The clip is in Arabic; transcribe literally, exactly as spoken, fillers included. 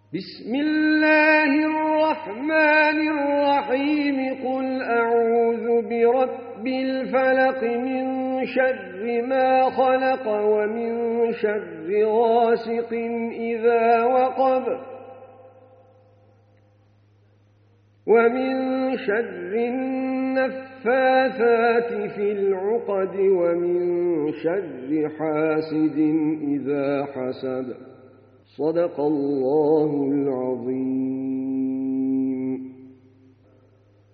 بسم الله الرحمن الرحيم قل أعوذ برب الفلق من شر ما خلق ومن شر غاسق إذا وقب ومن شر النفاثات في العقد ومن شر حاسد إذا حسد صدق الله العظيم.